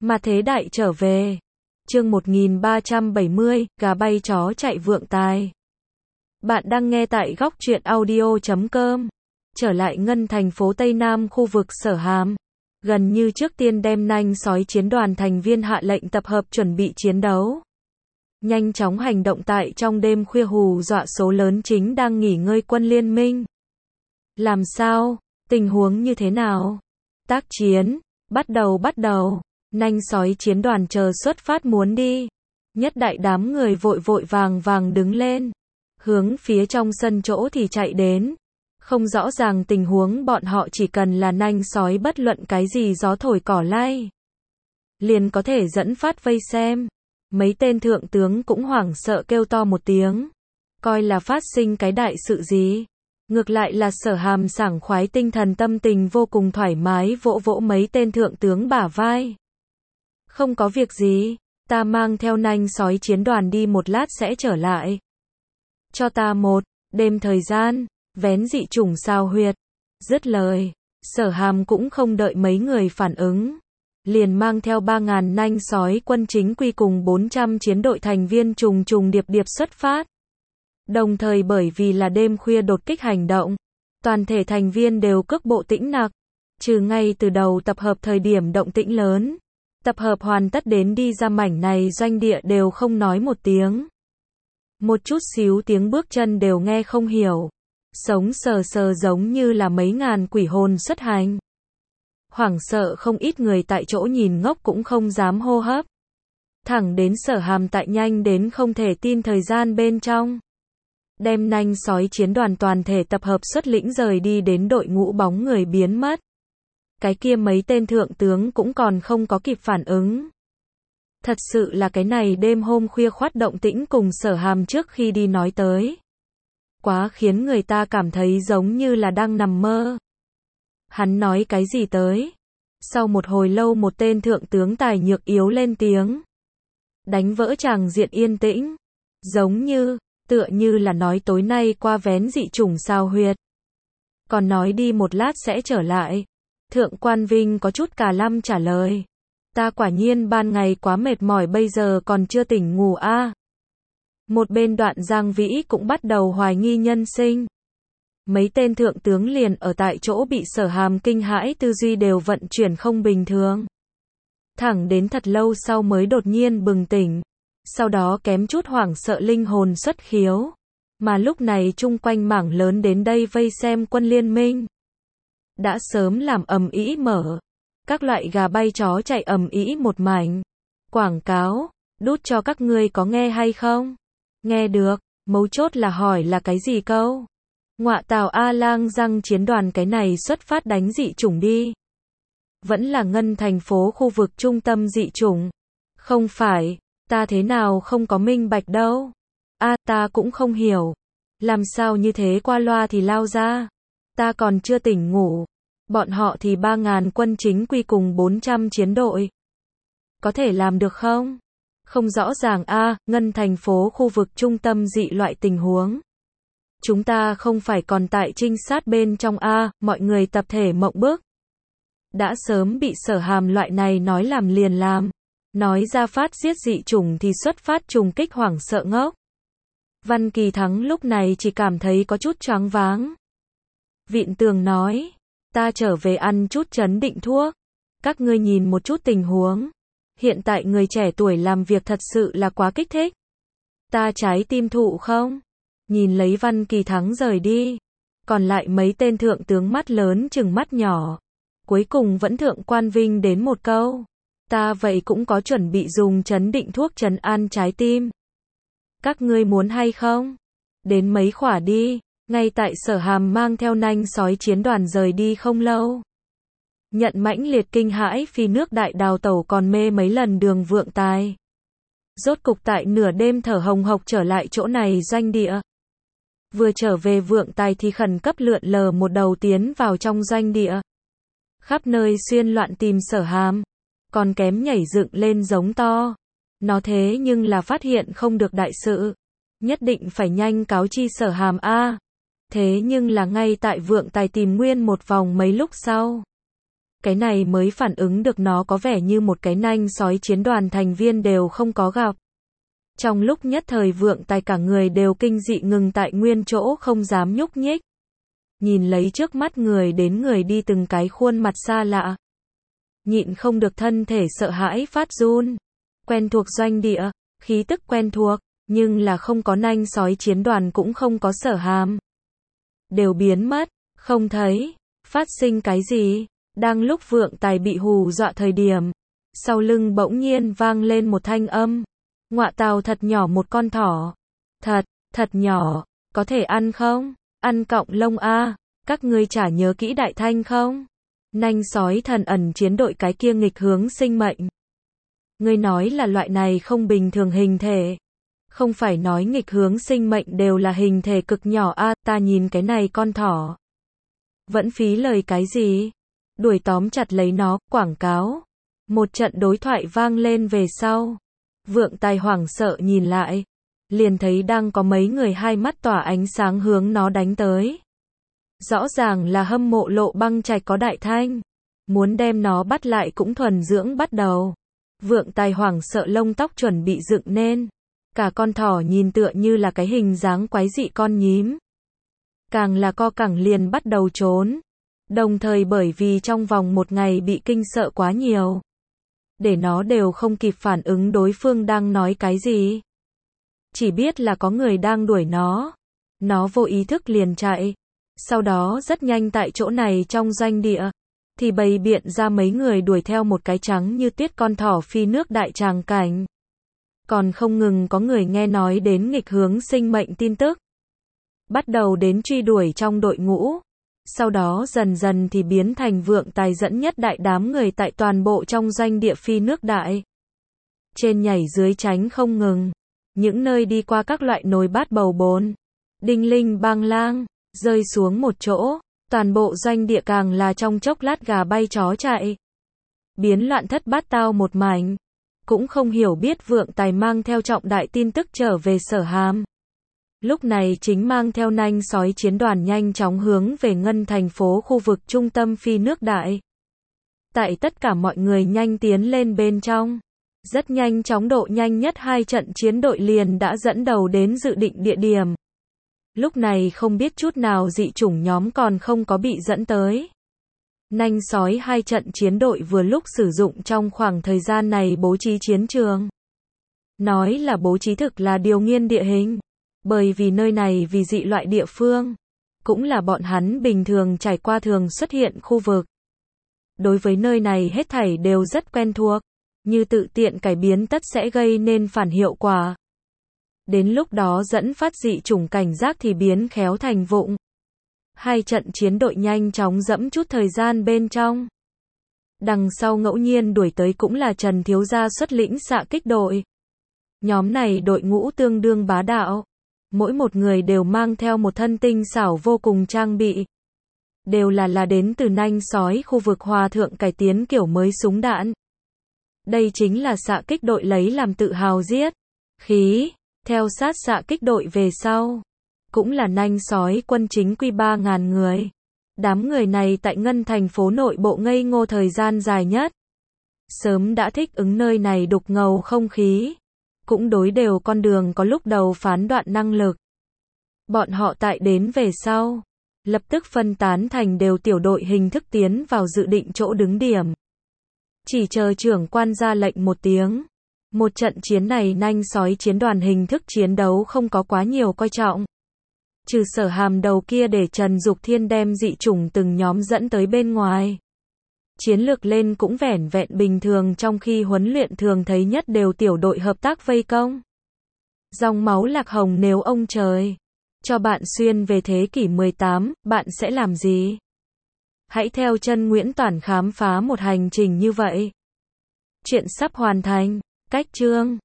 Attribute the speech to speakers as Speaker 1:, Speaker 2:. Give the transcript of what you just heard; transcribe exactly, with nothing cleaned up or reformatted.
Speaker 1: Mà thế đại trở về. Chương một nghìn ba trăm bảy mươi, gà bay chó chạy vượng tài. Bạn đang nghe tại góc truyện audio chấm com. Trở lại ngân thành phố Tây Nam khu vực Sở Hàm. Gần như trước tiên đem nanh sói chiến đoàn thành viên hạ lệnh tập hợp chuẩn bị chiến đấu. Nhanh chóng hành động tại trong đêm khuya hù dọa số lớn chính đang nghỉ ngơi quân liên minh. Làm sao? Tình huống như thế nào? Tác chiến. Bắt đầu bắt đầu. Nanh sói chiến đoàn chờ xuất phát muốn đi. Nhất đại đám người vội vội vàng vàng đứng lên. Hướng phía trong sân chỗ thì chạy đến. Không rõ ràng tình huống bọn họ chỉ cần là nanh sói bất luận cái gì gió thổi cỏ lay. Liền có thể dẫn phát vây xem. Mấy tên thượng tướng cũng hoảng sợ kêu to một tiếng. Coi là phát sinh cái đại sự gì. Ngược lại là Sở Hàm sảng khoái tinh thần tâm tình vô cùng thoải mái vỗ vỗ mấy tên thượng tướng bả vai. Không có việc gì, ta mang theo nanh sói chiến đoàn đi một lát sẽ trở lại. Cho ta một đêm thời gian, vén dị chủng sao huyệt. Dứt lời, Sở Hàm cũng không đợi mấy người phản ứng. Liền mang theo ba ngàn nanh sói quân chính quy cùng bốn trăm chiến đội thành viên trùng trùng điệp điệp xuất phát. Đồng thời bởi vì là đêm khuya đột kích hành động, toàn thể thành viên đều cước bộ tĩnh nặc, trừ ngay từ đầu tập hợp thời điểm động tĩnh lớn. Tập hợp hoàn tất đến đi ra mảnh này doanh địa đều không nói một tiếng. Một chút xíu tiếng bước chân đều nghe không hiểu. Sống sờ sờ giống như là mấy ngàn quỷ hồn xuất hành. Hoảng sợ không ít người tại chỗ nhìn ngốc cũng không dám hô hấp. Thẳng đến Sở Hàm tại nhanh đến không thể tin thời gian bên trong. Đem nanh sói chiến đoàn toàn thể tập hợp xuất lĩnh rời đi đến đội ngũ bóng người biến mất. Cái kia mấy tên thượng tướng cũng còn không có kịp phản ứng. Thật sự là cái này đêm hôm khuya khoắt động tĩnh cùng Sở Hàm trước khi đi nói tới. Quá khiến người ta cảm thấy giống như là đang nằm mơ. Hắn nói cái gì tới? Sau một hồi lâu một tên thượng tướng tài nhược yếu lên tiếng. Đánh vỡ tràng diện yên tĩnh. Giống như, tựa như là nói tối nay qua vén dị chủng sao huyệt. Còn nói đi một lát sẽ trở lại. Thượng quan Vinh có chút cà lăm trả lời. Ta quả nhiên ban ngày quá mệt mỏi bây giờ còn chưa tỉnh ngủ a. À. Một bên Đoạn Giang Vĩ cũng bắt đầu hoài nghi nhân sinh. Mấy tên thượng tướng liền ở tại chỗ bị Sở Hàm kinh hãi tư duy đều vận chuyển không bình thường. Thẳng đến thật lâu sau mới đột nhiên bừng tỉnh. Sau đó kém chút hoảng sợ linh hồn xuất khiếu. Mà lúc này chung quanh mảng lớn đến đây vây xem quân liên minh. Đã sớm làm ầm ĩ mở. Các loại gà bay chó chạy ầm ĩ một mảnh. Quảng cáo, đút cho các ngươi có nghe hay không? Nghe được, mấu chốt là hỏi là cái gì câu? Ngọa tào A Lang răng chiến đoàn cái này xuất phát đánh dị chủng đi. Vẫn là ngân thành phố khu vực trung tâm dị chủng. Không phải, ta thế nào không có minh bạch đâu. A à, ta cũng không hiểu. Làm sao như thế qua loa thì lao ra. Ta còn chưa tỉnh ngủ. Bọn họ thì ba ngàn quân chính quy cùng bốn trăm chiến đội. Có thể làm được không? Không rõ ràng a, à, ngân thành phố khu vực trung tâm dị loại tình huống. Chúng ta không phải còn tại trinh sát bên trong a, à, mọi người tập thể mộng bức. Đã sớm bị Sở Hàm loại này nói làm liền làm. Nói ra phát giết dị chủng thì xuất phát trùng kích hoảng sợ ngốc. Văn Kỳ Thắng lúc này chỉ cảm thấy có chút choáng váng. Vịn Tường nói. Ta trở về ăn chút trấn định thuốc. Các ngươi nhìn một chút tình huống. Hiện tại người trẻ tuổi làm việc thật sự là quá kích thích. Ta trái tim thụ không? Nhìn lấy Văn Kỳ Thắng rời đi. Còn lại mấy tên thượng tướng mắt lớn chừng mắt nhỏ. Cuối cùng vẫn thượng quan Vinh đến một câu. Ta vậy cũng có chuẩn bị dùng trấn định thuốc trấn an trái tim. Các ngươi muốn hay không? Đến mấy khỏa đi. Ngay tại Sở Hàm mang theo nanh sói chiến đoàn rời đi không lâu. Nhận mãnh liệt kinh hãi phi nước đại đào tẩu còn mê mấy lần đường vượng tài. Rốt cục tại nửa đêm thở hồng hộc trở lại chỗ này doanh địa. Vừa trở về vượng tài thì khẩn cấp lượn lờ một đầu tiến vào trong doanh địa. Khắp nơi xuyên loạn tìm Sở Hàm. Còn kém nhảy dựng lên giống to. Nó thế nhưng là phát hiện không được đại sự. Nhất định phải nhanh cáo chi Sở Hàm a. À. Thế nhưng là ngay tại vượng tài tìm nguyên một vòng mấy lúc sau. cái này mới phản ứng được nó có vẻ như một cái nanh sói chiến đoàn thành viên đều không có gặp. Trong lúc nhất thời Vượng Tài cả người đều kinh dị ngừng tại nguyên chỗ không dám nhúc nhích. Nhìn lấy trước mắt người đến người đi từng cái khuôn mặt xa lạ. Nhịn không được thân thể sợ hãi phát run. Quen thuộc doanh địa, khí tức quen thuộc, nhưng là không có nanh sói chiến đoàn cũng không có Sở Hàm. Đều biến mất, không thấy, phát sinh cái gì? Đang lúc Vượng Tài bị hù dọa thời điểm, sau lưng bỗng nhiên vang lên một thanh âm. Ngọa tào thật nhỏ một con thỏ. Thật, thật nhỏ, có thể ăn không? Ăn cọng lông a, các ngươi chả nhớ kỹ đại thanh không? Nanh sói thần ẩn chiến đội cái kia nghịch hướng sinh mệnh. Ngươi nói là loại này không bình thường hình thể. Không phải nói nghịch hướng sinh mệnh đều là hình thể cực nhỏ a, ta nhìn cái này con thỏ. Vẫn phí lời cái gì? Đuổi tóm chặt lấy nó, quảng cáo. Một trận đối thoại vang lên về sau. Vượng Tài hoảng sợ nhìn lại. Liền thấy đang có mấy người hai mắt tỏa ánh sáng hướng nó đánh tới. Rõ ràng là hâm mộ Lộ Băng Trạch có đại thanh. Muốn đem nó bắt lại cũng thuần dưỡng bắt đầu. Vượng Tài hoảng sợ lông tóc chuẩn bị dựng nên. Cả con thỏ nhìn tựa như là cái hình dáng quái dị con nhím. Càng là co cẳng liền bắt đầu trốn. Đồng thời bởi vì trong vòng một ngày bị kinh sợ quá nhiều. Để nó đều không kịp phản ứng đối phương đang nói cái gì. Chỉ biết là có người đang đuổi nó. Nó vô ý thức liền chạy. Sau đó rất nhanh tại chỗ này trong doanh địa. Thì bày biện ra mấy người đuổi theo một cái trắng như tuyết con thỏ phi nước đại tràng cảnh. Còn không ngừng có người nghe nói đến nghịch hướng sinh mệnh tin tức. Bắt đầu đến truy đuổi trong đội ngũ. Sau đó dần dần thì biến thành Vượng Tài dẫn nhất đại đám người tại toàn bộ trong doanh địa phi nước đại. Trên nhảy dưới tránh không ngừng. Những nơi đi qua các loại nồi bát bầu bồn. Đinh linh bang lang. Rơi xuống một chỗ. Toàn bộ doanh địa càng là trong chốc lát gà bay chó chạy. Biến loạn thất bát tao một mảnh. Cũng không hiểu biết Vượng Tài mang theo trọng đại tin tức trở về Sở Hàm. Lúc này chính mang theo nanh sói chiến đoàn nhanh chóng hướng về ngân thành phố khu vực trung tâm phi nước đại. Tại tất cả mọi người nhanh tiến lên bên trong. Rất nhanh chóng độ nhanh nhất hai trận chiến đội liền đã dẫn đầu đến dự định địa điểm. Lúc này không biết chút nào dị chủng nhóm còn không có bị dẫn tới. Nanh sói hai trận chiến đội vừa lúc sử dụng trong khoảng thời gian này bố trí chiến trường. Nói là bố trí thực là điều nghiên địa hình. Bởi vì nơi này vì dị loại địa phương. Cũng là bọn hắn bình thường trải qua thường xuất hiện khu vực. Đối với nơi này hết thảy đều rất quen thuộc. Như tự tiện cải biến tất sẽ gây nên phản hiệu quả. Đến lúc đó dẫn phát dị chủng cảnh giác thì biến khéo thành vụng. Hai trận chiến đội nhanh chóng dẫm chút thời gian bên trong. Đằng sau ngẫu nhiên đuổi tới cũng là Trần Thiếu Gia xuất lĩnh xạ kích đội. Nhóm này đội ngũ tương đương bá đạo. Mỗi một người đều mang theo một thân tinh xảo vô cùng trang bị. Đều là là đến từ nanh sói khu vực hòa thượng cải tiến kiểu mới súng đạn. Đây chính là xạ kích đội lấy làm tự hào giết. Khí, theo sát xạ kích đội về sau. Cũng là nanh sói quân chính quy ba ngàn người. Đám người này tại ngân thành phố nội bộ ngây ngô thời gian dài nhất. Sớm đã thích ứng nơi này đục ngầu không khí. Cũng đối đều con đường có lúc đầu phán đoạn năng lực. Bọn họ tại đến về sau. Lập tức phân tán thành đều tiểu đội hình thức tiến vào dự định chỗ đứng điểm. Chỉ chờ trưởng quan ra lệnh một tiếng. Một trận chiến này nanh sói chiến đoàn hình thức chiến đấu không có quá nhiều coi trọng. Trừ Sở Hàm đầu kia để Trần Dục Thiên đem dị chủng từng nhóm dẫn tới bên ngoài. Chiến lược lên cũng vẻn vẹn bình thường trong khi huấn luyện thường thấy nhất đều tiểu đội hợp tác vây công. Dòng máu lạc hồng nếu ông trời cho bạn xuyên về thế kỷ mười tám, bạn sẽ làm gì? Hãy theo chân Nguyễn Toản khám phá một hành trình như vậy. Chuyện sắp hoàn thành. Cách chương